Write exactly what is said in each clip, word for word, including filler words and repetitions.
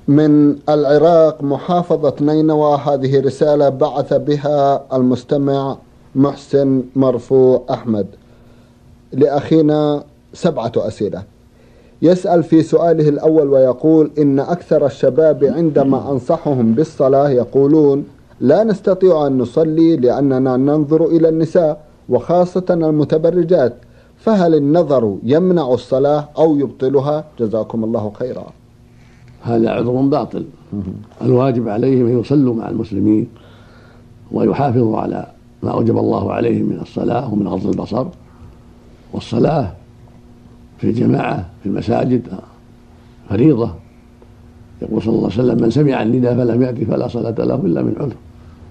من العراق محافظة نينوى، هذه رسالة بعث بها المستمع محسن مرفوع أحمد لأخينا سبعة أسئلة. يسأل في سؤاله الأول ويقول: إن أكثر الشباب عندما أنصحهم بالصلاة يقولون لا نستطيع أن نصلي لأننا ننظر إلى النساء وخاصة المتبرجات، فهل النظر يمنع الصلاة أو يبطلها؟ جزاكم الله خيرا. هذا عذر باطل. الواجب عليهم أن يصلوا مع المسلمين ويحافظوا على ما أوجب الله عليهم من الصلاة ومن غض البصر، والصلاة في الجماعة في المساجد فريضة. يقول صلى الله عليه وسلم: من سمع النداء فلم يأتي فلا صلاة له إلا من عذر.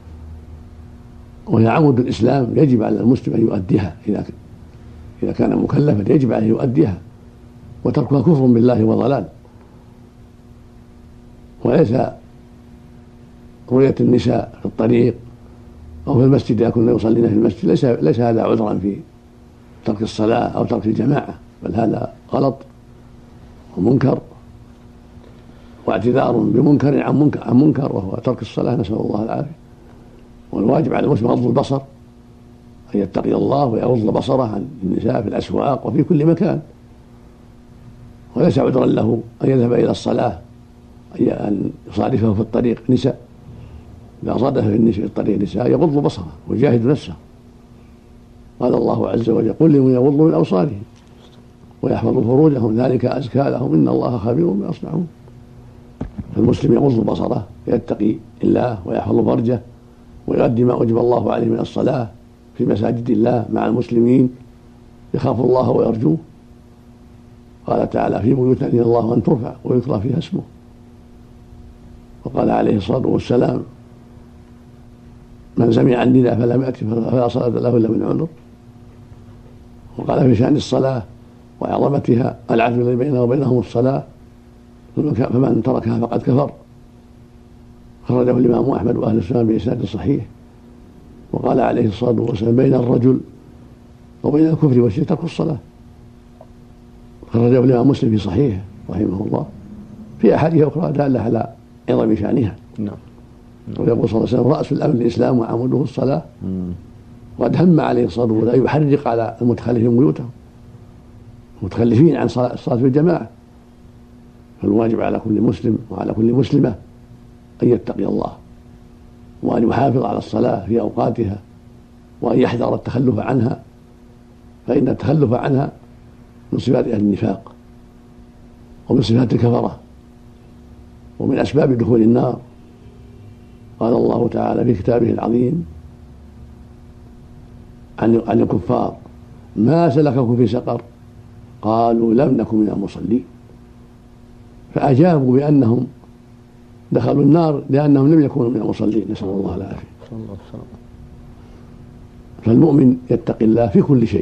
وهي عمود الإسلام، يجب على المسلم أن يؤديها. إذا إذا كان مكلفا يجب عليه أن يؤديها، وتركها كفر بالله وضلال. وليس رؤية النساء في الطريق أو في المسجد إذا كنا يصلين في المسجد ليس ليس هذا عذرا في ترك الصلاة أو ترك الجماعة، بل هذا غلط ومنكر واعتذار بمنكر عن منكر عن منكر وهو ترك الصلاة، نسأل الله العافية. والواجب على المسلم غض البصر، أن يتقي الله ويغض بصره عن النساء في الأسواق وفي كل مكان، وليس عذرا له أن يذهب إلى الصلاة أن يصادفه في الطريق نساء. إذا صادفه في الطريق نساء يغض بصره ويجاهد نفسه. قال الله عز وجل: قل لمن يغضوا من أبصارهم ويحفظوا فروجهم ذلك أزكى لهم إن الله خبير بما يصنعون. فالمسلم يغض بصره، يتقي الله ويحفظ فرجه، ويؤدي ما أوجب الله عليه من الصلاة في مساجد الله مع المسلمين، يخاف الله ويرجوه. قال تعالى: في بيوت أذن الله أن ترفع ويذكر فيها اسمه. وقال عليه الصلاة والسلام: من سمع النداء فلم يأت فلا صلاة له إلا من عذر. وقال في شأن الصلاة وعظمتها: العدل الذي بيننا وبينهم الصلاة فمن تركها فقد كفر. خرجه الإمام أحمد وأهل السنة بإسناد صحيح. وقال عليه الصلاة والسلام: بين الرجل وبين الكفر والشرك ترك الصلاة. خرجه الإمام مسلم في صحيحه رحمه الله في أحاديث أخرى دالة على عظم شأنها. نعم. ويقول صلى الله عليه وسلم: رأس الأمر الإسلام وعموده الصلاة. وقد هم عليه الصلاة والسلام يحرق على المتخلفين بيوتهم، المتخلفين عن الصلاة في الجماعة. فالواجب على كل مسلم وعلى كل مسلمة أن يتقي الله، وأن يحافظ على الصلاة في أوقاتها، وأن يحذر التخلف عنها، فإن التخلف عنها من صفات أهل النفاق ومن صفات الكفرة ومن أسباب دخول النار. قال الله تعالى في كتابه العظيم عن عن الكفار: ما سلككم في سقر؟ قالوا لم نكن من المصلين. فأجابوا بأنهم دخلوا النار لأنهم لم يكونوا من المصلين، نسأل الله العافية. فالمؤمن يتقي الله في كل شيء،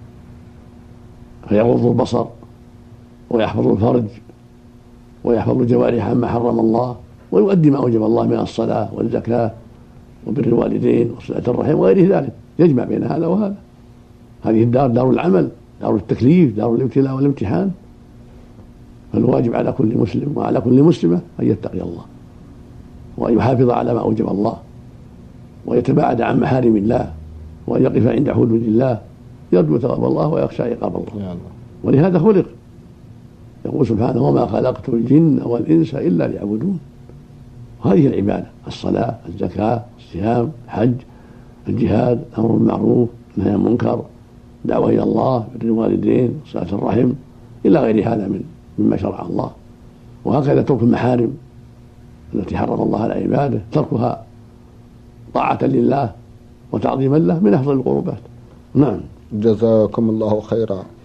فيغض البصر ويحفظ الفرج ويحفظ الجوارح عما حرم الله، ويؤدي ما أوجب الله من الصلاة والزكاة وبر الوالدين وصلة الرحم وغير ذلك، يجمع بين هذا وهذا. هذه الدار دار العمل، دار التكليف، دار الابتلاء والامتحان. فالواجب على كل مسلم وعلى كل مسلمة أن يتقي الله، وأن يحافظ على ما أوجب الله، ويتباعد عن محارم الله، وأن يقف عند حدود الله، يرجو ثواب الله ويخشى عقاب الله. ولهذا خلق. يقول سبحانه: وما خلقت الجن والإنس إلا ليعبدون. هذه العبادة: الصلاة، الزكاة، الصيام، الحج، الجهاد، الأمر بالمعروف، النهي عن المنكر، دعوة إلى الله، بر الوالدين، صلة الرحم، إلى غير هذا من مما شرع الله. وهكذا ترك المحارم التي حرم الله على عباده، تركها طاعة لله وتعظيما له من أفضل القربات. نعم. جزاكم الله خيرا.